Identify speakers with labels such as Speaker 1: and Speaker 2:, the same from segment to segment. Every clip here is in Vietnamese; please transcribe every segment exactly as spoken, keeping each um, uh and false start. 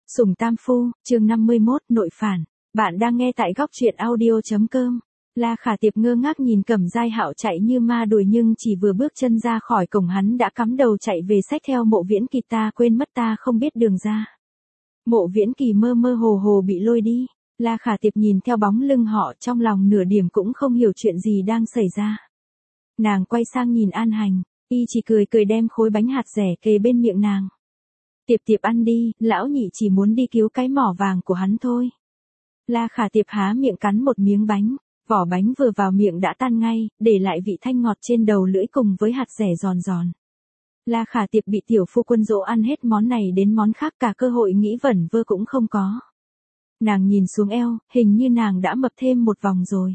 Speaker 1: Sủng Tam Phu, chương năm mươi mốt, nội phản. Bạn đang nghe tại góc truyện audio.com. La Khả Tiệp ngơ ngác nhìn Cẩm Giai Hạo chạy như ma đuổi, nhưng chỉ vừa bước chân ra khỏi cổng hắn đã cắm đầu chạy về xách theo Mộ Viễn Kỳ. Ta quên mất ta không biết đường ra. Mộ Viễn Kỳ mơ mơ hồ hồ bị lôi đi. La Khả Tiệp nhìn theo bóng lưng họ, trong lòng nửa điểm cũng không hiểu chuyện gì đang xảy ra. Nàng quay sang nhìn An Hành, y chỉ cười cười đem khối bánh hạt dẻ kề bên miệng nàng. Tiệp Tiệp ăn đi, lão nhị chỉ muốn đi cứu cái mỏ vàng của hắn thôi. La Khả Tiệp há miệng cắn một miếng bánh, vỏ bánh vừa vào miệng đã tan ngay, để lại vị thanh ngọt trên đầu lưỡi cùng với hạt dẻ giòn giòn. La Khả Tiệp bị tiểu phu quân dỗ ăn hết món này đến món khác, cả cơ hội nghĩ vẩn vơ cũng không có. Nàng nhìn xuống eo, hình như nàng đã mập thêm một vòng rồi.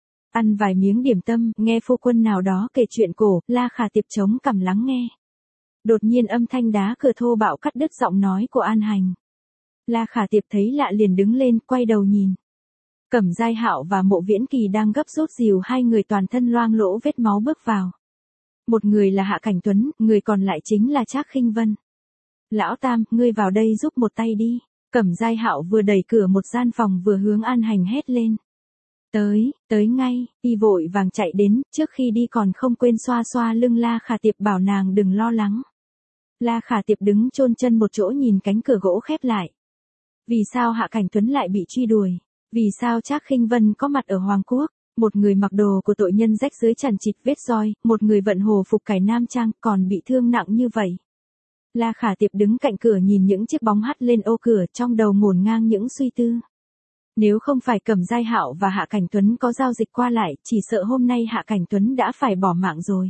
Speaker 1: Ăn vài miếng điểm tâm, nghe phu quân nào đó kể chuyện cổ, La Khả Tiệp chống cằm lắng nghe. Đột nhiên âm thanh đá cửa thô bạo cắt đứt giọng nói của An Hành. La Khả Tiệp thấy lạ liền đứng lên, quay đầu nhìn. Cẩm Giai Hạo và Mộ Viễn Kỳ đang gấp rút dìu hai người toàn thân loang lỗ vết máu bước vào. Một người là Hạ Cảnh Tuấn, người còn lại chính là Trác Khinh Vân. Lão Tam, ngươi vào đây giúp một tay đi. Cẩm Giai Hạo vừa đẩy cửa một gian phòng vừa hướng An Hành hét lên. Tới, tới ngay, y vội vàng chạy đến, trước khi đi còn không quên xoa xoa lưng La Khả Tiệp bảo nàng đừng lo lắng. La Khả Tiệp đứng chôn chân một chỗ nhìn cánh cửa gỗ khép lại. Vì sao Hạ Cảnh Tuấn lại bị truy đuổi? Vì sao Trác Khinh Vân có mặt ở Hoàng Quốc? Một người mặc đồ của tội nhân rách dưới chằn chịt vết roi, một người vận hồ phục cải nam trang còn bị thương nặng như vậy. La Khả Tiệp đứng cạnh cửa nhìn những chiếc bóng hắt lên ô cửa, trong đầu ngổn ngang những suy tư. Nếu không phải Cẩm Giai Hạo và Hạ Cảnh Tuấn có giao dịch qua lại, chỉ sợ hôm nay Hạ Cảnh Tuấn đã phải bỏ mạng rồi.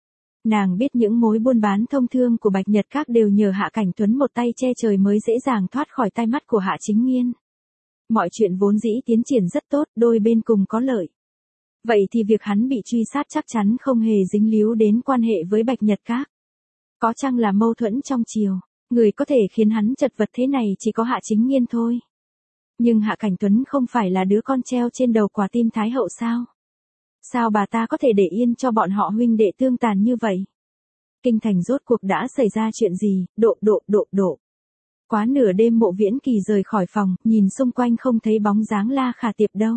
Speaker 1: Nàng biết những mối buôn bán thông thương của Bạch Nhật Các đều nhờ Hạ Cảnh Tuấn một tay che trời mới dễ dàng thoát khỏi tai mắt của Hạ Chính Nghiên. Mọi chuyện vốn dĩ tiến triển rất tốt, đôi bên cùng có lợi. Vậy thì việc hắn bị truy sát chắc chắn không hề dính líu đến quan hệ với Bạch Nhật Các. Có chăng là mâu thuẫn trong triều, người có thể khiến hắn chật vật thế này chỉ có Hạ Chính Nghiên thôi. Nhưng Hạ Cảnh Tuấn không phải là đứa con treo trên đầu quả tim Thái hậu sao? Sao bà ta có thể để yên cho bọn họ huynh đệ tương tàn như vậy? Kinh thành rốt cuộc đã xảy ra chuyện gì? Độ độ độ độ. Quá nửa đêm Mộ Viễn Kỳ rời khỏi phòng, nhìn xung quanh không thấy bóng dáng La Khả Tiệp đâu.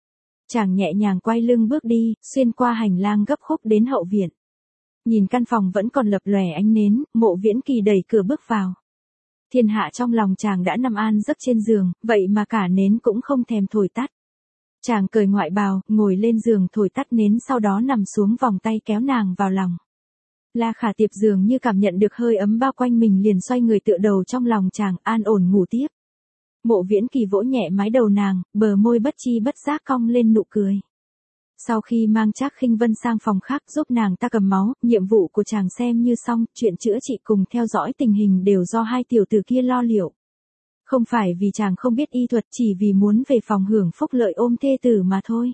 Speaker 1: Chàng nhẹ nhàng quay lưng bước đi, xuyên qua hành lang gấp khúc đến hậu viện. Nhìn căn phòng vẫn còn lập lòe ánh nến, Mộ Viễn Kỳ đẩy cửa bước vào. Thiên hạ trong lòng chàng đã nằm an giấc trên giường, vậy mà cả nến cũng không thèm thổi tắt. Chàng cởi ngoại bào, ngồi lên giường thổi tắt nến, sau đó nằm xuống vòng tay kéo nàng vào lòng. La Khả Tiệp dường như cảm nhận được hơi ấm bao quanh mình liền xoay người tựa đầu trong lòng chàng, an ổn ngủ tiếp. Mộ Viễn Kỳ vỗ nhẹ mái đầu nàng, bờ môi bất chi bất giác cong lên nụ cười. Sau khi mang Trác Khinh Vân sang phòng khác giúp nàng ta cầm máu, nhiệm vụ của chàng xem như xong, chuyện chữa trị cùng theo dõi tình hình đều do hai tiểu tử kia lo liệu. Không phải vì chàng không biết y thuật, chỉ vì muốn về phòng hưởng phúc lợi ôm thê tử mà thôi.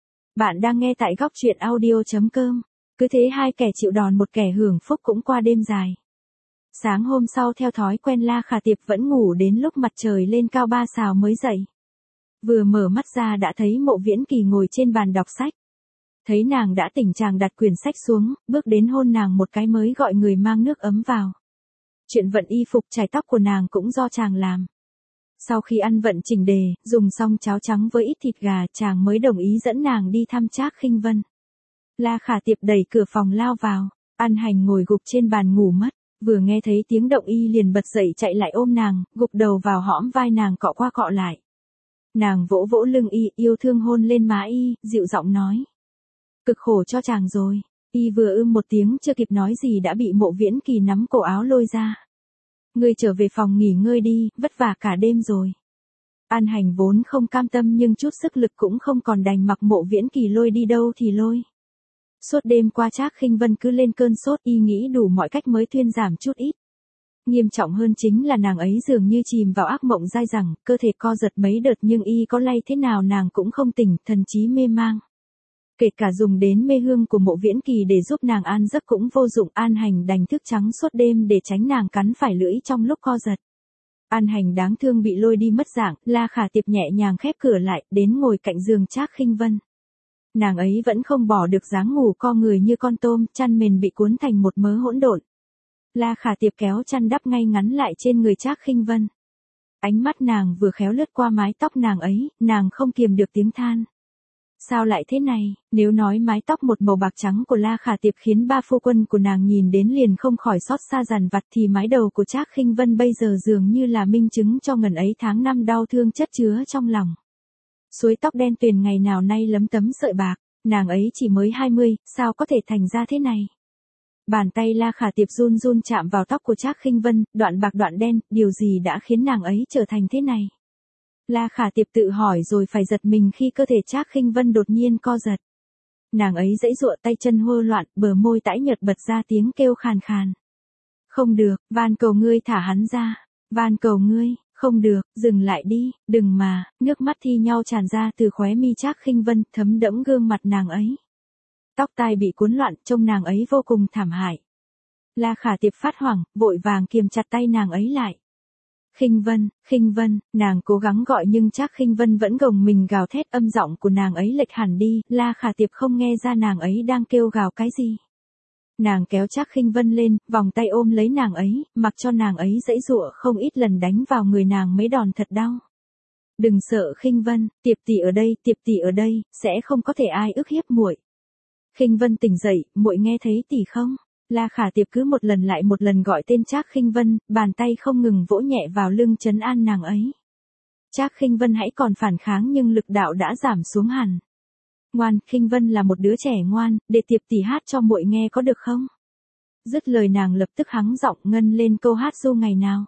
Speaker 1: Bạn đang nghe tại góc truyện audio.com. Cứ thế hai kẻ chịu đòn một kẻ hưởng phúc cũng qua đêm dài. Sáng hôm sau theo thói quen La Khả Tiệp vẫn ngủ đến lúc mặt trời lên cao ba sào mới dậy. Vừa mở mắt ra đã thấy Mộ Viễn Kỳ ngồi trên bàn đọc sách. Thấy nàng đã tỉnh chàng đặt quyển sách xuống, bước đến hôn nàng một cái mới gọi người mang nước ấm vào. Chuyện vận y phục chải tóc của nàng cũng do chàng làm. Sau khi ăn vận chỉnh đề, dùng xong cháo trắng với ít thịt gà, chàng mới đồng ý dẫn nàng đi thăm Trác Khinh Vân. La Khả Tiệp đẩy cửa phòng lao vào, An Hành ngồi gục trên bàn ngủ mất, vừa nghe thấy tiếng động y liền bật dậy chạy lại ôm nàng, gục đầu vào hõm vai nàng cọ qua cọ lại. Nàng vỗ vỗ lưng y, yêu thương hôn lên má y, dịu giọng nói. Cực khổ cho chàng rồi. Y vừa ưm một tiếng chưa kịp nói gì đã bị Mộ Viễn Kỳ nắm cổ áo lôi ra. Ngươi trở về phòng nghỉ ngơi đi, vất vả cả đêm rồi. An Hành vốn không cam tâm nhưng chút sức lực cũng không còn, đành mặc Mộ Viễn Kỳ lôi đi đâu thì lôi. Suốt đêm qua Trác Khinh Vân cứ lên cơn sốt, y nghĩ đủ mọi cách mới thuyên giảm chút ít. Nghiêm trọng hơn chính là nàng ấy dường như chìm vào ác mộng dai dẳng, cơ thể co giật mấy đợt nhưng y có lay thế nào nàng cũng không tỉnh, thần trí mê mang. Kể cả dùng đến mê hương của Mộ Viễn Kỳ để giúp nàng an giấc cũng vô dụng, An Hành đành thức trắng suốt đêm để tránh nàng cắn phải lưỡi trong lúc co giật. An Hành đáng thương bị lôi đi mất dạng, La Khả Tiệp nhẹ nhàng khép cửa lại, đến ngồi cạnh giường Trác Khinh Vân. Nàng ấy vẫn không bỏ được dáng ngủ co người như con tôm, chăn mền bị cuốn thành một mớ hỗn độn. La Khả Tiệp kéo chăn đắp ngay ngắn lại trên người Trác Khinh Vân. Ánh mắt nàng vừa khéo lướt qua mái tóc nàng ấy, nàng không kiềm được tiếng than. Sao lại thế này, nếu nói mái tóc một màu bạc trắng của La Khả Tiệp khiến ba phu quân của nàng nhìn đến liền không khỏi xót xa dằn vặt thì mái đầu của Trác Khinh Vân bây giờ dường như là minh chứng cho ngần ấy tháng năm đau thương chất chứa trong lòng. Suối tóc đen tuyền ngày nào nay lấm tấm sợi bạc, nàng ấy chỉ mới hai mươi, sao có thể thành ra thế này. Bàn tay La Khả Tiệp run run chạm vào tóc của Trác Khinh Vân, đoạn bạc đoạn đen, điều gì đã khiến nàng ấy trở thành thế này? La Khả Tiệp tự hỏi rồi phải giật mình khi cơ thể Trác Khinh Vân đột nhiên co giật. Nàng ấy giãy giụa tay chân hô loạn, bờ môi tái nhợt bật ra tiếng kêu khàn khàn. Không được, van cầu ngươi thả hắn ra, van cầu ngươi, không được, dừng lại đi, đừng mà, nước mắt thi nhau tràn ra từ khóe mi Trác Khinh Vân, thấm đẫm gương mặt nàng ấy. Tóc tai bị cuốn loạn, trông nàng ấy vô cùng thảm hại. La Khả Tiệp phát hoảng, vội vàng kiềm chặt tay nàng ấy lại. Khinh Vân, Khinh Vân, nàng cố gắng gọi nhưng Trác Khinh Vân vẫn gồng mình gào thét, âm giọng của nàng ấy lệch hẳn đi, La Khả Tiệp không nghe ra nàng ấy đang kêu gào cái gì. Nàng kéo Trác Khinh Vân lên, vòng tay ôm lấy nàng ấy, mặc cho nàng ấy giãy giụa không ít lần đánh vào người nàng mấy đòn thật đau. Đừng sợ Khinh Vân, Tiệp tỷ ở đây, Tiệp tỷ ở đây, sẽ không có thể ai ức hiếp muội. Khinh Vân tỉnh dậy, muội nghe thấy tỷ không? La Khả Tiệp cứ một lần lại một lần gọi tên Trác Khinh Vân, bàn tay không ngừng vỗ nhẹ vào lưng trấn an nàng ấy. Trác Khinh Vân hãy còn phản kháng nhưng lực đạo đã giảm xuống hẳn. Ngoan, Khinh Vân là một đứa trẻ ngoan, để Tiệp tỷ hát cho muội nghe có được không? Dứt lời nàng lập tức hắng giọng ngân lên câu hát ru ngày nào.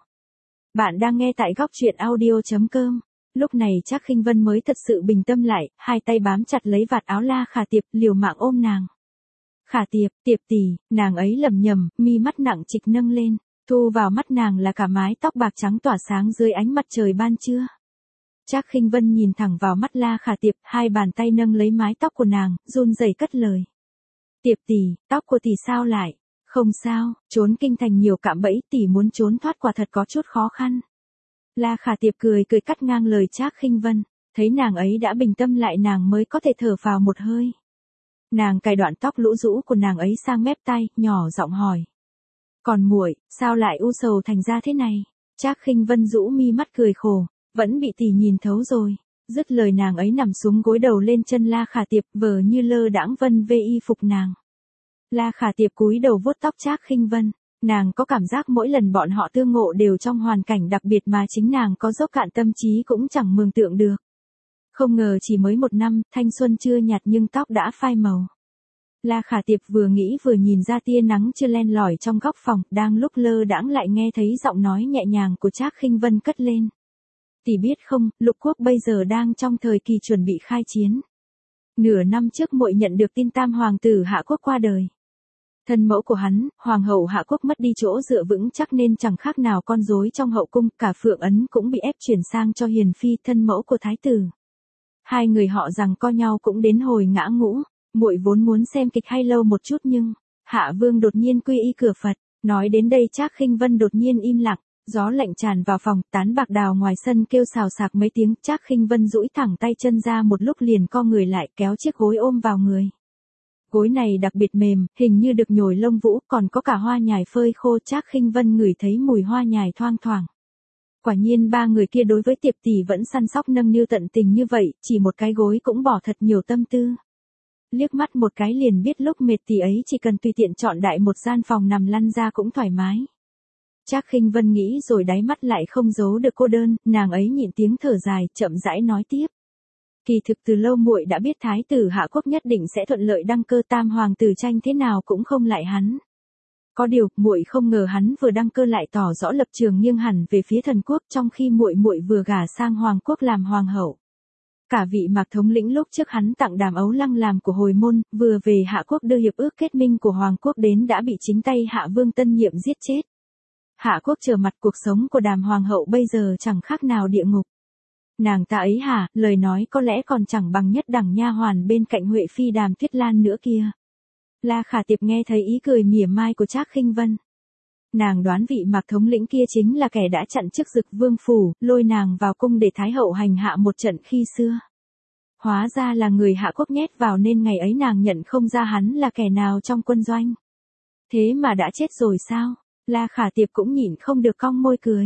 Speaker 1: Bạn đang nghe tại góc truyện audio chấm com. Lúc này Trác Khinh Vân mới thật sự bình tâm lại, hai tay bám chặt lấy vạt áo La Khả Tiệp, liều mạng ôm nàng. Khả Tiệp, Tiệp tỷ, nàng ấy lẩm nhẩm, mi mắt nặng trịch nâng lên, thu vào mắt nàng là cả mái tóc bạc trắng tỏa sáng dưới ánh mặt trời ban trưa. Trác Khinh Vân nhìn thẳng vào mắt La Khả Tiệp, hai bàn tay nâng lấy mái tóc của nàng, run rẩy cất lời. Tiệp tỷ, tóc của tỷ sao lại? Không sao, trốn kinh thành nhiều cạm bẫy, tỷ muốn trốn thoát quả thật có chút khó khăn. La Khả Tiệp cười cười cắt ngang lời Trác Khinh Vân, thấy nàng ấy đã bình tâm lại nàng mới có thể thở phào một hơi. Nàng cài đoạn tóc lũ rũ của nàng ấy sang mép tay, nhỏ giọng hỏi. Còn muội, sao lại u sầu thành ra thế này? Trác Khinh Vân rũ mi mắt cười khổ, vẫn bị tỷ nhìn thấu rồi. Dứt lời nàng ấy nằm xuống gối đầu lên chân La Khả Tiệp, vờ như lơ đãng vân vê y phục nàng. La Khả Tiệp cúi đầu vuốt tóc Trác Khinh Vân, nàng có cảm giác mỗi lần bọn họ tương ngộ đều trong hoàn cảnh đặc biệt mà chính nàng có dốc cạn tâm trí cũng chẳng mường tượng được. Không ngờ chỉ mới một năm, thanh xuân chưa nhạt nhưng tóc đã phai màu. La Khả Tiệp vừa nghĩ vừa nhìn ra tia nắng chưa len lỏi trong góc phòng, đang lúc lơ đãng lại nghe thấy giọng nói nhẹ nhàng của Trác Khinh Vân cất lên. Tỷ biết không, lục quốc bây giờ đang trong thời kỳ chuẩn bị khai chiến. Nửa năm trước muội nhận được tin tam hoàng tử Hạ Quốc qua đời. Thân mẫu của hắn, hoàng hậu Hạ Quốc mất đi chỗ dựa vững chắc nên chẳng khác nào con rối trong hậu cung, cả Phượng Ấn cũng bị ép chuyển sang cho Hiền phi, thân mẫu của thái tử. Hai người họ rằng co nhau cũng đến hồi ngã ngũ, muội vốn muốn xem kịch hay lâu một chút nhưng Hạ Vương đột nhiên quy y cửa Phật, nói đến đây Trác Khinh Vân đột nhiên im lặng, gió lạnh tràn vào phòng, tán bạc đào ngoài sân kêu xào xạc mấy tiếng, Trác Khinh Vân duỗi thẳng tay chân ra một lúc liền co người lại kéo chiếc gối ôm vào người. Gối này đặc biệt mềm, hình như được nhồi lông vũ, còn có cả hoa nhài phơi khô. Trác Khinh Vân ngửi thấy mùi hoa nhài thoang thoảng. Quả nhiên ba người kia đối với Tiệp tỷ vẫn săn sóc nâng niu tận tình như vậy, chỉ một cái gối cũng bỏ thật nhiều tâm tư. Liếc mắt một cái liền biết lúc mệt tỷ ấy chỉ cần tùy tiện chọn đại một gian phòng nằm lăn ra cũng thoải mái. Trác Khinh Vân nghĩ rồi đáy mắt lại không giấu được cô đơn, nàng ấy nhịn tiếng thở dài, chậm rãi nói tiếp. Kỳ thực từ lâu muội đã biết thái tử Hạ Quốc nhất định sẽ thuận lợi đăng cơ, tam hoàng tử tranh thế nào cũng không lại hắn. Có điều, muội không ngờ hắn vừa đăng cơ lại tỏ rõ lập trường nghiêng hẳn về phía thần quốc, trong khi muội muội vừa gả sang hoàng quốc làm hoàng hậu. Cả vị Mạc thống lĩnh lúc trước hắn tặng Đàm Ấu Lăng làm của hồi môn, vừa về Hạ Quốc đưa hiệp ước kết minh của hoàng quốc đến đã bị chính tay Hạ Vương tân nhiệm giết chết. Hạ Quốc trở mặt, cuộc sống của Đàm hoàng hậu bây giờ chẳng khác nào địa ngục. Nàng ta ấy hả, lời nói có lẽ còn chẳng bằng nhất đẳng nha hoàn bên cạnh Huệ phi Đàm Tuyết Lan nữa kia. La Khả Tiệp nghe thấy ý cười mỉa mai của Trác Khinh Vân. Nàng đoán vị Mạc thống lĩnh kia chính là kẻ đã chặn chức Dực Vương phủ, lôi nàng vào cung để Thái hậu hành hạ một trận khi xưa. Hóa ra là người Hạ Quốc nhét vào nên ngày ấy nàng nhận không ra hắn là kẻ nào trong quân doanh. Thế mà đã chết rồi sao? La Khả Tiệp cũng nhịn không được cong môi cười.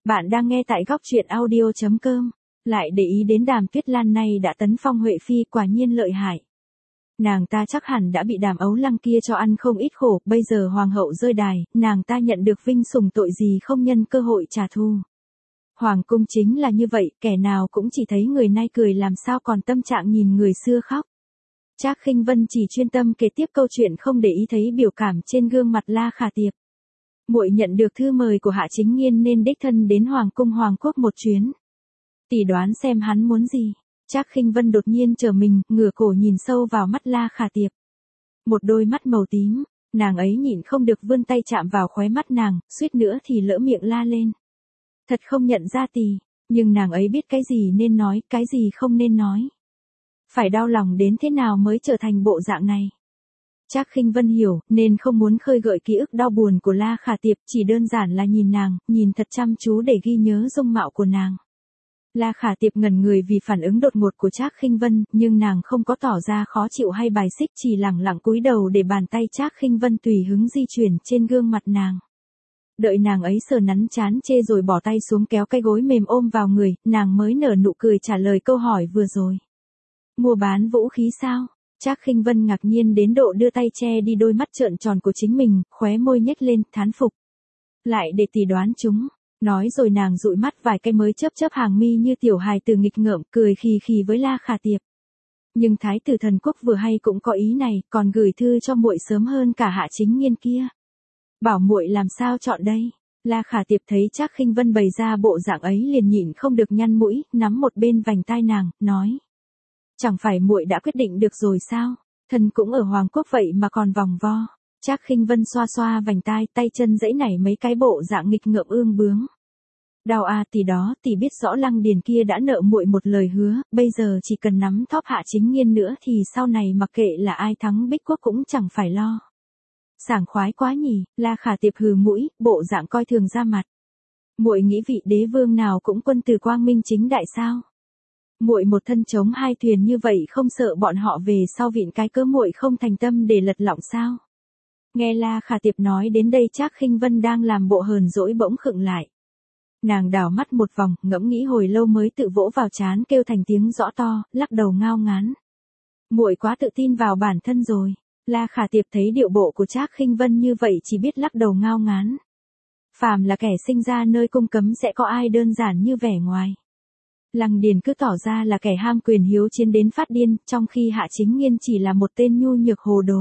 Speaker 1: Bạn đang nghe tại góc truyện audio chấm com. Lại để ý đến Đàm Tuyết Lan này đã tấn phong Huệ Phi, quả nhiên lợi hại. Nàng ta chắc hẳn đã bị Đàm Ấu Lăng kia cho ăn không ít khổ, bây giờ hoàng hậu rơi đài, nàng ta nhận được vinh sủng tội gì không nhân cơ hội trả thù. Hoàng cung chính là như vậy, kẻ nào cũng chỉ thấy người nay cười làm sao còn tâm trạng nhìn người xưa khóc. Trác Khinh Vân chỉ chuyên tâm kể tiếp câu chuyện, không để ý thấy biểu cảm trên gương mặt La Khả Tiệp. Muội nhận được thư mời của Hạ Chính Nghiên nên đích thân đến Hoàng cung Hoàng quốc một chuyến. Tỷ đoán xem hắn muốn gì? Trác Khinh Vân đột nhiên trở mình, ngửa cổ nhìn sâu vào mắt La Khả Tiệp. Một đôi mắt màu tím, nàng ấy nhịn không được vươn tay chạm vào khóe mắt nàng, suýt nữa thì lỡ miệng la lên. Thật không nhận ra tỷ, nhưng nàng ấy biết cái gì nên nói, cái gì không nên nói. Phải đau lòng đến thế nào mới trở thành bộ dạng này. Trác Khinh Vân hiểu, nên không muốn khơi gợi ký ức đau buồn của La Khả Tiệp, chỉ đơn giản là nhìn nàng, nhìn thật chăm chú để ghi nhớ dung mạo của nàng. La Khả Tiệp ngẩn người vì phản ứng đột ngột của Trác Khinh Vân, nhưng nàng không có tỏ ra khó chịu hay bài xích, chỉ lẳng lặng cúi đầu để bàn tay Trác Khinh Vân tùy hứng di chuyển trên gương mặt nàng. Đợi nàng ấy sờ nắn chán chê rồi bỏ tay xuống kéo cái gối mềm ôm vào người, nàng mới nở nụ cười trả lời câu hỏi vừa rồi. Mua bán vũ khí sao? Trác Khinh Vân ngạc nhiên đến độ đưa tay che đi đôi mắt trợn tròn của chính mình, khóe môi nhếch lên, thán phục. Lại để tỷ đoán chúng. Nói rồi nàng dụi mắt vài cái mới chớp chớp hàng mi như tiểu hài từ nghịch ngợm, cười khì khì với La Khả Tiệp. Nhưng Thái tử Thần Quốc vừa hay cũng có ý này, còn gửi thư cho muội sớm hơn cả Hạ Chính Nghiên kia. Bảo muội làm sao chọn đây? La Khả Tiệp thấy Trác Khinh Vân bày ra bộ dạng ấy liền nhịn không được nhăn mũi, nắm một bên vành tai nàng, nói: Chẳng phải muội đã quyết định được rồi sao? Thần cũng ở Hoàng quốc vậy mà còn vòng vo. Trác Khinh Vân xoa xoa vành tai, tay chân giãy nảy mấy cái bộ dạng nghịch ngợm ương bướng. Đau à, tỷ đó, tỷ biết rõ Lăng Điền kia đã nợ muội một lời hứa, bây giờ chỉ cần nắm thóp Hạ Chính Nghiên nữa thì sau này mặc kệ là ai thắng Bích Quốc cũng chẳng phải lo. Sảng khoái quá nhỉ? La Khả Tiệp hừ mũi, bộ dạng coi thường ra mặt. Muội nghĩ vị đế vương nào cũng quân từ quang minh chính đại sao? Muội một thân chống hai thuyền như vậy không sợ bọn họ về sau vịn cái cớ muội không thành tâm để lật lọng sao? Nghe La Khả Tiệp nói đến đây Trác Khinh Vân đang làm bộ hờn dỗi bỗng khựng lại. Nàng đảo mắt một vòng, ngẫm nghĩ hồi lâu mới tự vỗ vào trán kêu thành tiếng rõ to, lắc đầu ngao ngán. Muội quá tự tin vào bản thân rồi. La Khả Tiệp thấy điệu bộ của Trác Khinh Vân như vậy chỉ biết lắc đầu ngao ngán. Phàm là kẻ sinh ra nơi cung cấm sẽ có ai đơn giản như vẻ ngoài. Lăng Điền cứ tỏ ra là kẻ ham quyền hiếu chiến đến phát điên, trong khi Hạ Chính Nghiên chỉ là một tên nhu nhược hồ đồ.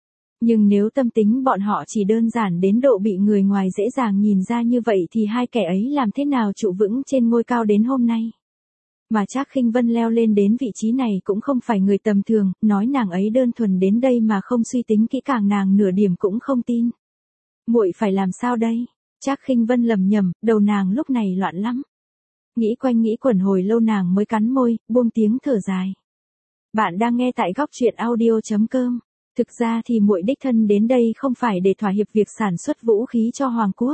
Speaker 1: Nhưng nếu tâm tính bọn họ chỉ đơn giản đến độ bị người ngoài dễ dàng nhìn ra như vậy thì hai kẻ ấy làm thế nào trụ vững trên ngôi cao đến hôm nay. Mà Trác Khinh Vân leo lên đến vị trí này cũng không phải người tầm thường, nói nàng ấy đơn thuần đến đây mà không suy tính kỹ càng nàng nửa điểm cũng không tin. Muội phải làm sao đây? Trác Khinh Vân lầm nhầm, đầu nàng lúc này loạn lắm. Nghĩ quanh nghĩ quẩn hồi lâu nàng mới cắn môi, buông tiếng thở dài. Bạn đang nghe tại góc truyện audio chấm com. Thực ra thì muội đích thân đến đây không phải để thỏa hiệp việc sản xuất vũ khí cho Hoàng quốc.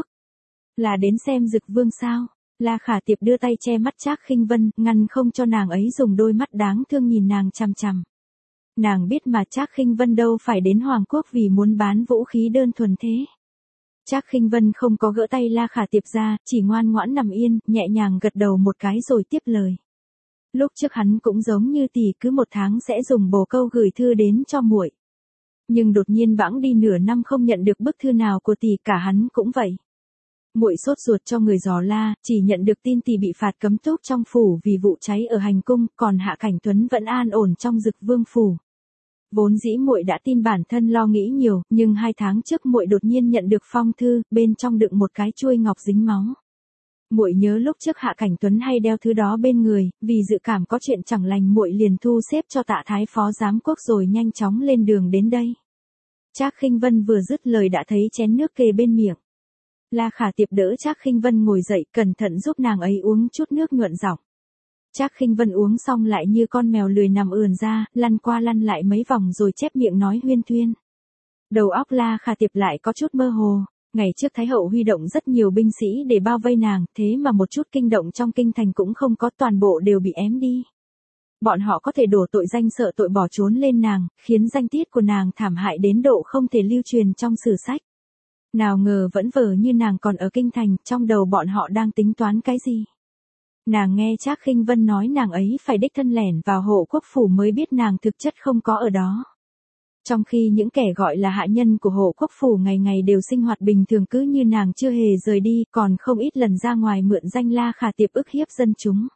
Speaker 1: Là đến xem Dực Vương sao? La Khả Tiệp đưa tay che mắt Trác Khinh Vân, ngăn không cho nàng ấy dùng đôi mắt đáng thương nhìn nàng chằm chằm. Nàng biết mà Trác Khinh Vân đâu phải đến Hoàng quốc vì muốn bán vũ khí đơn thuần thế. Trác Khinh Vân không có gỡ tay La Khả Tiệp ra, chỉ ngoan ngoãn nằm yên, nhẹ nhàng gật đầu một cái rồi tiếp lời. Lúc trước hắn cũng giống như tỷ, cứ một tháng sẽ dùng bồ câu gửi thư đến cho muội. Nhưng đột nhiên bẵng đi nửa năm không nhận được bức thư nào của tỷ, cả hắn cũng vậy. Muội sốt ruột cho người dò la, chỉ nhận được tin tỷ bị phạt cấm túc trong phủ vì vụ cháy ở hành cung, còn Hạ Cảnh Tuấn vẫn an ổn trong Dực Vương phủ. Vốn dĩ muội đã tin bản thân lo nghĩ nhiều, nhưng hai tháng trước muội đột nhiên nhận được phong thư, bên trong đựng một cái chuôi ngọc dính máu. Muội nhớ lúc trước Hạ Cảnh Tuấn hay đeo thứ đó bên người, vì dự cảm có chuyện chẳng lành muội liền thu xếp cho Tạ Thái phó giám quốc rồi nhanh chóng lên đường đến đây. Trác Khinh Vân vừa dứt lời đã thấy chén nước kề bên miệng. La Khả Tiệp đỡ Trác Khinh Vân ngồi dậy, cẩn thận giúp nàng ấy uống chút nước nhuận giọng. Trác Khinh Vân uống xong lại như con mèo lười nằm ườn ra, lăn qua lăn lại mấy vòng rồi chép miệng nói huyên thuyên. Đầu óc La Khả Tiệp lại có chút mơ hồ. Ngày trước Thái hậu huy động rất nhiều binh sĩ để bao vây nàng, thế mà một chút kinh động trong kinh thành cũng không có, toàn bộ đều bị ém đi. Bọn họ có thể đổ tội danh sợ tội bỏ trốn lên nàng, khiến danh tiết của nàng thảm hại đến độ không thể lưu truyền trong sử sách. Nào ngờ vẫn vờ như nàng còn ở kinh thành, trong đầu bọn họ đang tính toán cái gì. Nàng nghe Trác Khinh Vân nói nàng ấy phải đích thân lẻn vào Hộ Quốc phủ mới biết nàng thực chất không có ở đó. Trong khi những kẻ gọi là hạ nhân của Hộ Quốc phủ ngày ngày đều sinh hoạt bình thường cứ như nàng chưa hề rời đi, còn không ít lần ra ngoài mượn danh La Khả Tiệp ức hiếp dân chúng.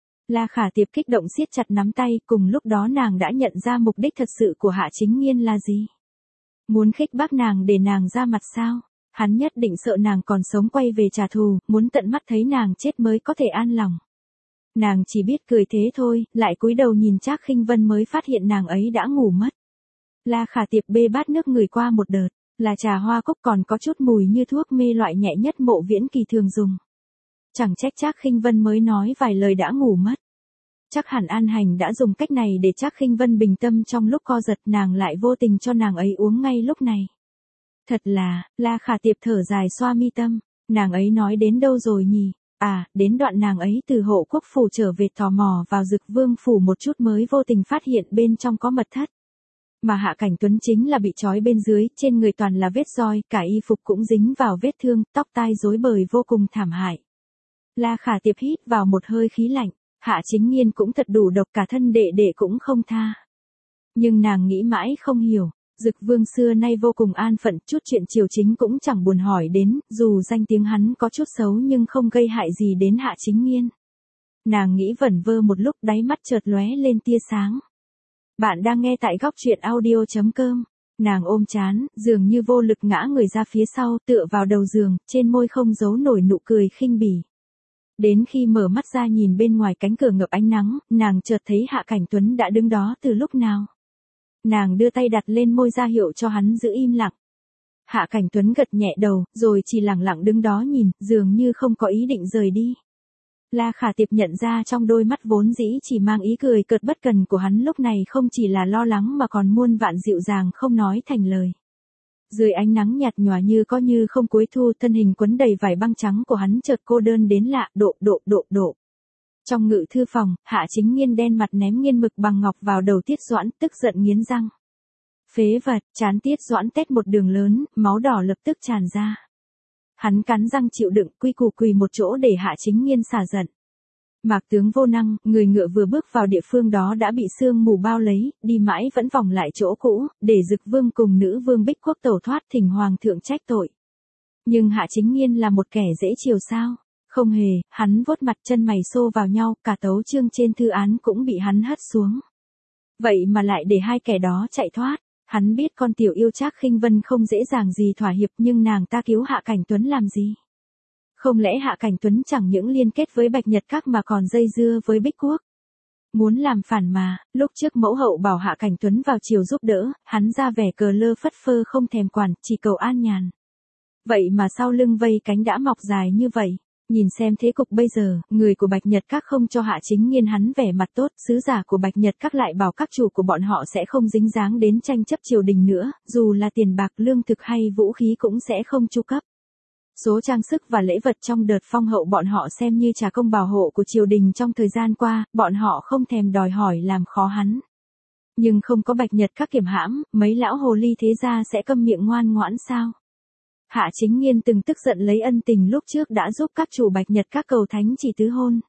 Speaker 1: La Khả Tiệp kích động siết chặt nắm tay, cùng lúc đó nàng đã nhận ra mục đích thật sự của Hạ Chính Nghiên là gì. Muốn khích bác nàng để nàng ra mặt sao? Hắn nhất định sợ nàng còn sống quay về trả thù, muốn tận mắt thấy nàng chết mới có thể an lòng. Nàng chỉ biết cười thế thôi, lại cúi đầu nhìn Trác Khinh Vân mới phát hiện nàng ấy đã ngủ mất. La Khả Tiệp bê bát nước người qua một đợt, là trà hoa cúc còn có chút mùi như thuốc mê loại nhẹ nhất Mộ Viễn Kỳ thường dùng. Chẳng trách Trác Khinh Vân mới nói vài lời đã ngủ mất. Chắc hẳn An Hành đã dùng cách này để Trác Khinh Vân bình tâm trong lúc co giật, nàng lại vô tình cho nàng ấy uống ngay lúc này. Thật là, La Khả Tiệp thở dài xoa mi tâm, nàng ấy nói đến đâu rồi nhỉ? À, đến đoạn nàng ấy từ Hộ Quốc phủ trở về tò mò vào Dực Vương phủ một chút mới vô tình phát hiện bên trong có mật thất. Mà Hạ Cảnh Tuấn chính là bị trói bên dưới, trên người toàn là vết roi, cả y phục cũng dính vào vết thương, tóc tai rối bời vô cùng thảm hại. La Khả Tiệp hít vào một hơi khí lạnh, Hạ Chính Nghiên cũng thật đủ độc, cả thân đệ đệ cũng không tha. Nhưng nàng nghĩ mãi không hiểu, Dực Vương xưa nay vô cùng an phận, chút chuyện triều chính cũng chẳng buồn hỏi đến, dù danh tiếng hắn có chút xấu nhưng không gây hại gì đến Hạ Chính Nghiên. Nàng nghĩ vẩn vơ một lúc, đáy mắt chợt lóe lên tia sáng. Bạn đang nghe tại góc truyện audio chấm com. Nàng ôm trán, dường như vô lực ngã người ra phía sau, tựa vào đầu giường, trên môi không giấu nổi nụ cười khinh bỉ. Đến khi mở mắt ra nhìn bên ngoài cánh cửa ngập ánh nắng, nàng chợt thấy Hạ Cảnh Tuấn đã đứng đó từ lúc nào. Nàng đưa tay đặt lên môi ra hiệu cho hắn giữ im lặng. Hạ Cảnh Tuấn gật nhẹ đầu, rồi chỉ lặng lặng đứng đó nhìn, dường như không có ý định rời đi. La Khả Tiệp nhận ra trong đôi mắt vốn dĩ chỉ mang ý cười cợt bất cần của hắn lúc này không chỉ là lo lắng mà còn muôn vạn dịu dàng không nói thành lời. Dưới ánh nắng nhạt nhòa như có như không cuối thu, thân hình quấn đầy vải băng trắng của hắn chợt cô đơn đến lạ, độ độ độ độ. Trong ngự thư phòng, Hạ Chính Nghiên đen mặt ném nghiên mực bằng ngọc vào đầu Tiết Doãn, tức giận nghiến răng. Phế vật, trán Tiết Doãn tét một đường lớn, máu đỏ lập tức tràn ra. Hắn cắn răng chịu đựng, quy củ quỳ một chỗ để Hạ Chính Nghiên xả giận. Mạc tướng vô năng, người ngựa vừa bước vào địa phương đó đã bị sương mù bao lấy, đi mãi vẫn vòng lại chỗ cũ, để Dực Vương cùng nữ vương Bích Quốc tẩu thoát, thỉnh hoàng thượng trách tội. Nhưng Hạ Chính Nghiên là một kẻ dễ chiều sao? Không hề, hắn vuốt mặt, chân mày xô vào nhau, cả tấu chương trên thư án cũng bị hắn hất xuống. Vậy mà lại để hai kẻ đó chạy thoát. Hắn biết con tiểu yêu Trác Khinh Vân không dễ dàng gì thỏa hiệp, nhưng nàng ta cứu Hạ Cảnh Tuấn làm gì? Không lẽ Hạ Cảnh Tuấn chẳng những liên kết với Bạch Nhật Các mà còn dây dưa với Bích Quốc? Muốn làm phản mà, lúc trước mẫu hậu bảo Hạ Cảnh Tuấn vào triều giúp đỡ, hắn ra vẻ cờ lơ phất phơ không thèm quản, chỉ cầu an nhàn. Vậy mà sau lưng vây cánh đã mọc dài như vậy. Nhìn xem thế cục bây giờ, người của Bạch Nhật Các không cho Hạ Chính Nghiên hắn vẻ mặt tốt, sứ giả của Bạch Nhật Các lại bảo các chủ của bọn họ sẽ không dính dáng đến tranh chấp triều đình nữa, dù là tiền bạc, lương thực hay vũ khí cũng sẽ không chu cấp. Số trang sức và lễ vật trong đợt phong hậu bọn họ xem như trả công bảo hộ của triều đình trong thời gian qua, bọn họ không thèm đòi hỏi làm khó hắn. Nhưng không có Bạch Nhật Các kiểm hãm, mấy lão hồ ly thế gia sẽ câm miệng ngoan ngoãn sao? Hạ Chính Nghiên từng tức giận lấy ân tình lúc trước đã giúp các chủ Bạch Nhật Các cầu thánh chỉ tứ hôn.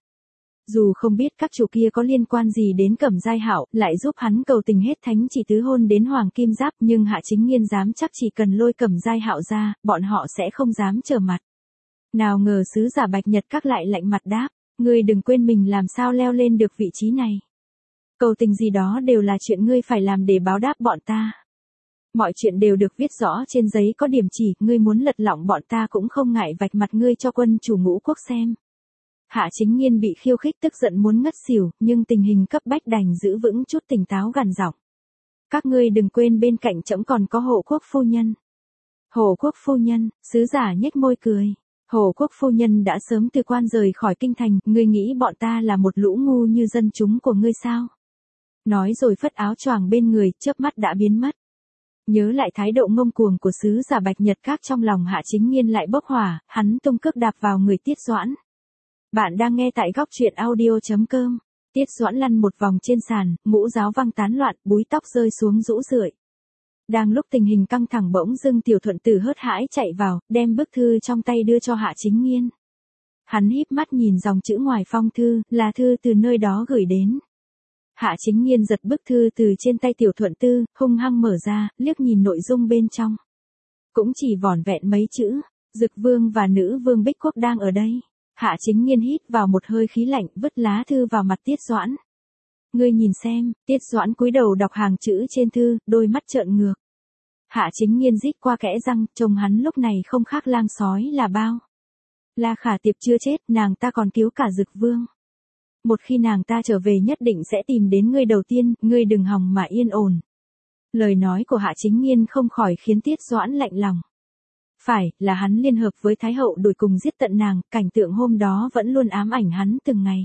Speaker 1: Dù không biết các chủ kia có liên quan gì đến Cẩm Giai Hạo, lại giúp hắn cầu tình hết thánh chỉ tứ hôn đến Hoàng Kim Giáp, nhưng Hạ Chính Nghiên dám chắc chỉ cần lôi Cẩm Giai Hạo ra, bọn họ sẽ không dám trở mặt. Nào ngờ sứ giả Bạch Nhật Các lại lạnh mặt đáp, ngươi đừng quên mình làm sao leo lên được vị trí này. Cầu tình gì đó đều là chuyện ngươi phải làm để báo đáp bọn ta. Mọi chuyện đều được viết rõ trên giấy có điểm chỉ, ngươi muốn lật lọng bọn ta cũng không ngại vạch mặt ngươi cho quân chủ Ngũ Quốc xem. Hạ Chính Nghiên bị khiêu khích tức giận muốn ngất xỉu, nhưng tình hình cấp bách đành giữ vững chút tỉnh táo gằn giọng. Các ngươi đừng quên bên cạnh trẫm còn có Hộ Quốc phu nhân. Hộ Quốc phu nhân, sứ giả nhếch môi cười. Hộ Quốc phu nhân đã sớm từ quan rời khỏi kinh thành, ngươi nghĩ bọn ta là một lũ ngu như dân chúng của ngươi sao? Nói rồi phất áo choàng bên người, chớp mắt đã biến mất. Nhớ lại thái độ ngông cuồng của sứ giả Bạch Nhật Các, trong lòng Hạ Chính Nghiên lại bốc hỏa, hắn tung cước đạp vào người Tiết Doãn. Bạn đang nghe tại góc truyện audio chấm com. Tiết Doãn lăn một vòng trên sàn, mũ giáo văng tán loạn, búi tóc rơi xuống rũ rượi. Đang lúc tình hình căng thẳng bỗng dưng Tiểu Thuận Tử hớt hãi chạy vào, đem bức thư trong tay đưa cho Hạ Chính Nghiên. Hắn híp mắt nhìn dòng chữ ngoài phong thư, là thư từ nơi đó gửi đến. Hạ Chính Nghiên giật bức thư từ trên tay Tiểu Thuận Tư, hung hăng mở ra, liếc nhìn nội dung bên trong. Cũng chỉ vỏn vẹn mấy chữ, Dực Vương và Nữ Vương Bích Quốc đang ở đây. Hạ Chính Nghiên hít vào một hơi khí lạnh, vứt lá thư vào mặt Tiết Doãn. Ngươi nhìn xem, Tiết Doãn cúi đầu đọc hàng chữ trên thư, đôi mắt trợn ngược. Hạ Chính Nghiên rít qua kẽ răng, trông hắn lúc này không khác lang sói là bao. La Khả Tiệp chưa chết, nàng ta còn cứu cả Dực Vương. Một khi nàng ta trở về nhất định sẽ tìm đến ngươi đầu tiên, ngươi đừng hòng mà yên ổn. Lời nói của Hạ Chính Nghiên không khỏi khiến Tiết Doãn lạnh lòng. Phải, là hắn liên hợp với Thái Hậu đuổi cùng giết tận nàng, cảnh tượng hôm đó vẫn luôn ám ảnh hắn từng ngày.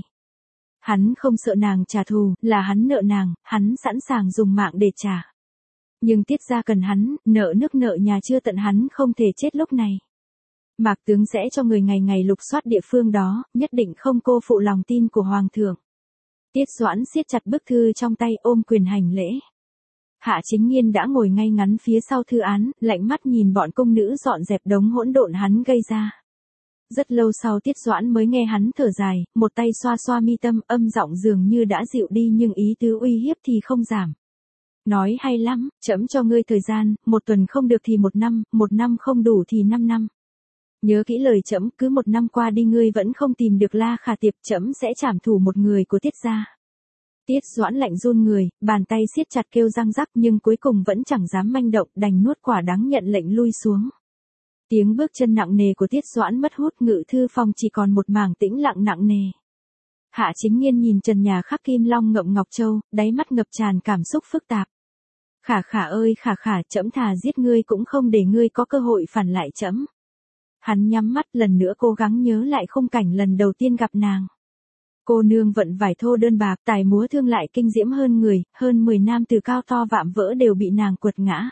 Speaker 1: Hắn không sợ nàng trả thù, là hắn nợ nàng, hắn sẵn sàng dùng mạng để trả. Nhưng Tiết gia cần hắn, nợ nước nợ nhà chưa tận hắn không thể chết lúc này. Mạc tướng sẽ cho người ngày ngày lục soát địa phương đó, nhất định không cô phụ lòng tin của Hoàng thượng. Tiết Doãn siết chặt bức thư trong tay ôm quyền hành lễ. Hạ Chính Nghiên đã ngồi ngay ngắn phía sau thư án, lạnh mắt nhìn bọn cung nữ dọn dẹp đống hỗn độn hắn gây ra. Rất lâu sau Tiết Doãn mới nghe hắn thở dài, một tay xoa xoa mi tâm, âm giọng dường như đã dịu đi nhưng ý tứ uy hiếp thì không giảm. Nói hay lắm, trẫm cho ngươi thời gian, một tuần không được thì một năm, một năm không đủ thì năm năm. Nhớ kỹ lời trẫm, cứ một năm qua đi ngươi vẫn không tìm được La Khả Tiệp, trẫm sẽ trảm thủ một người của Tiết gia. Tiết Doãn lạnh run người, bàn tay siết chặt kêu răng rắc nhưng cuối cùng vẫn chẳng dám manh động, đành nuốt quả đắng nhận lệnh lui xuống. Tiếng bước chân nặng nề của Tiết Doãn mất hút, ngự thư phòng chỉ còn một mảng tĩnh lặng nặng nề. Hạ Chính Nghiên nhìn trần nhà khắc kim long ngậm ngọc châu, đáy mắt ngập tràn cảm xúc phức tạp. Khả Khả ơi Khả Khả, trẫm thà giết ngươi cũng không để ngươi có cơ hội phản lại trẫm. Hắn nhắm mắt lần nữa cố gắng nhớ lại khung cảnh lần đầu tiên gặp nàng. Cô nương vận vải thô đơn bạc, tài múa thương lại kinh diễm hơn người, hơn mười nam từ cao to vạm vỡ đều bị nàng quật ngã.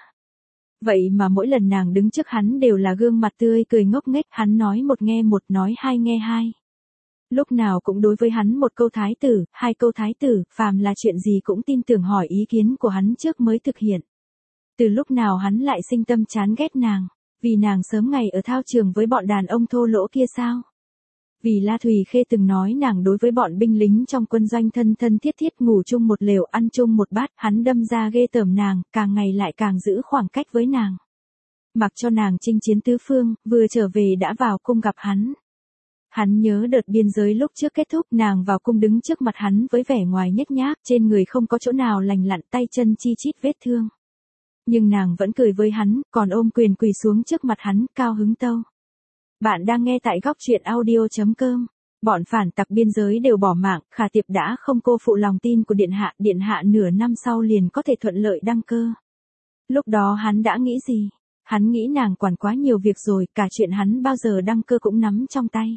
Speaker 1: Vậy mà mỗi lần nàng đứng trước hắn đều là gương mặt tươi cười ngốc nghếch, hắn nói một nghe một, nói hai nghe hai. Lúc nào cũng đối với hắn một câu thái tử, hai câu thái tử, phàm là chuyện gì cũng tin tưởng hỏi ý kiến của hắn trước mới thực hiện. Từ lúc nào hắn lại sinh tâm chán ghét nàng, vì nàng sớm ngày ở thao trường với bọn đàn ông thô lỗ kia sao? Vì La Thùy Khê từng nói nàng đối với bọn binh lính trong quân doanh thân thân thiết thiết, ngủ chung một lều, ăn chung một bát, hắn đâm ra ghê tởm nàng, càng ngày lại càng giữ khoảng cách với nàng. Mặc cho nàng chinh chiến tứ phương, vừa trở về đã vào cung gặp hắn. Hắn nhớ đợt biên giới lúc trước kết thúc, nàng vào cung đứng trước mặt hắn với vẻ ngoài nhếch nhác, trên người không có chỗ nào lành lặn, tay chân chi chít vết thương. Nhưng nàng vẫn cười với hắn, còn ôm quyền quỳ xuống trước mặt hắn, cao hứng tâu. Bạn đang nghe tại góc truyện audio chấm com. Bọn phản tặc biên giới đều bỏ mạng, Khả Tiệp đã không cô phụ lòng tin của Điện Hạ, Điện Hạ nửa năm sau liền có thể thuận lợi đăng cơ. Lúc đó hắn đã nghĩ gì? Hắn nghĩ nàng quản quá nhiều việc rồi, cả chuyện hắn bao giờ đăng cơ cũng nắm trong tay.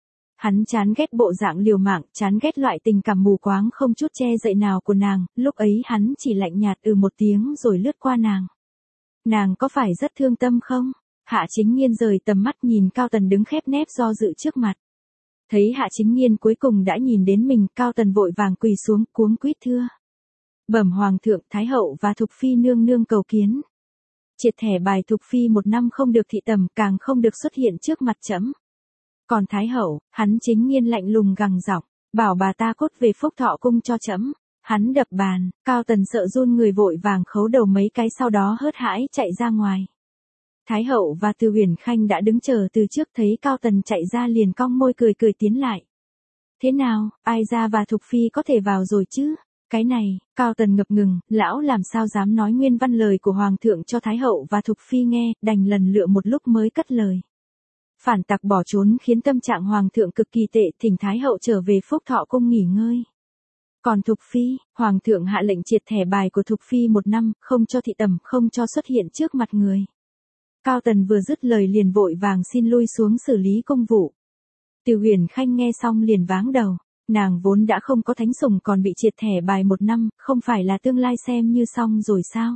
Speaker 1: Hắn chán ghét bộ dạng liều mạng, chán ghét loại tình cảm mù quáng không chút che dậy nào của nàng, lúc ấy hắn chỉ lạnh nhạt ừ một tiếng rồi lướt qua nàng. Nàng có phải rất thương tâm không? Hạ Chính Nghiên rời tầm mắt nhìn Cao Tần đứng khép nép do dự trước mặt. Thấy Hạ Chính Nghiên cuối cùng đã nhìn đến mình, Cao Tần vội vàng quỳ xuống cuống quýt thưa. Bẩm Hoàng thượng, Thái hậu và Thục Phi nương nương cầu kiến. Triệt thẻ bài Thục Phi một năm không được thị tầm, càng không được xuất hiện trước mặt trẫm. Còn Thái hậu, hắn Chính Nghiên lạnh lùng gằn giọng, bảo bà ta cốt về Phúc Thọ cung cho trẫm. Hắn đập bàn, Cao Tần sợ run người vội vàng khấu đầu mấy cái sau đó hớt hãi chạy ra ngoài. Thái hậu và Từ Huyền Khanh đã đứng chờ từ trước, thấy Cao Tần chạy ra liền cong môi cười cười tiến lại. Thế nào, Ai Gia và Thục Phi có thể vào rồi chứ? Cái này, Cao Tần ngập ngừng, lão làm sao dám nói nguyên văn lời của Hoàng thượng cho Thái hậu và Thục Phi nghe, đành lần lựa một lúc mới cất lời. Phản tặc bỏ trốn khiến tâm trạng Hoàng thượng cực kỳ tệ, thỉnh Thái hậu trở về Phúc Thọ cung nghỉ ngơi. Còn Thục Phi, Hoàng thượng hạ lệnh triệt thẻ bài của Thục Phi một năm, không cho thị tầm, không cho xuất hiện trước mặt người. Cao Tần vừa dứt lời liền vội vàng xin lui xuống xử lý công vụ. Từ Huyền Khanh nghe xong liền váng đầu, nàng vốn đã không có thánh sủng còn bị triệt thẻ bài một năm, không phải là tương lai xem như xong rồi sao?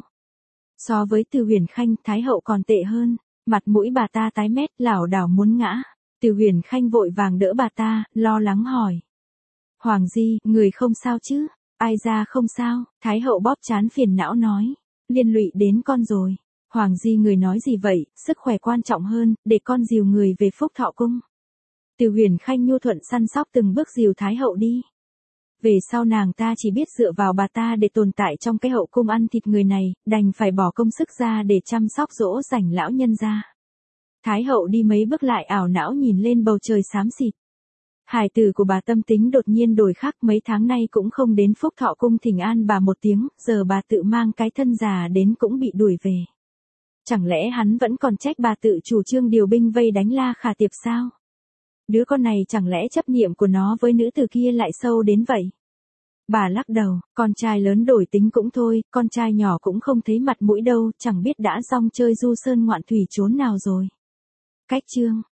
Speaker 1: So với Từ Huyền Khanh, Thái hậu còn tệ hơn, mặt mũi bà ta tái mét, lảo đảo muốn ngã. Từ Huyền Khanh vội vàng đỡ bà ta, lo lắng hỏi. Hoàng Di, người không sao chứ? Ai Gia không sao? Thái hậu bóp trán phiền não nói. Liên lụy đến con rồi. Hoàng Di người nói gì vậy, sức khỏe quan trọng hơn, để con dìu người về Phúc Thọ Cung. Từ Huyền Khanh nhu thuận săn sóc từng bước dìu Thái hậu đi. Về sau nàng ta chỉ biết dựa vào bà ta để tồn tại trong cái hậu cung ăn thịt người này, đành phải bỏ công sức ra để chăm sóc dỗ dành lão nhân gia. Thái hậu đi mấy bước lại ảo não nhìn lên bầu trời xám xịt. Hài tử của bà tâm tính đột nhiên đổi khác, mấy tháng nay cũng không đến Phúc Thọ Cung thỉnh an bà một tiếng, giờ bà tự mang cái thân già đến cũng bị đuổi về. Chẳng lẽ hắn vẫn còn trách bà tự chủ trương điều binh vây đánh La Khả Tiệp sao? Đứa con này chẳng lẽ chấp niệm của nó với nữ tử kia lại sâu đến vậy? Bà lắc đầu, con trai lớn đổi tính cũng thôi, con trai nhỏ cũng không thấy mặt mũi đâu, chẳng biết đã rong chơi du sơn ngoạn thủy trốn nào rồi. Cách chương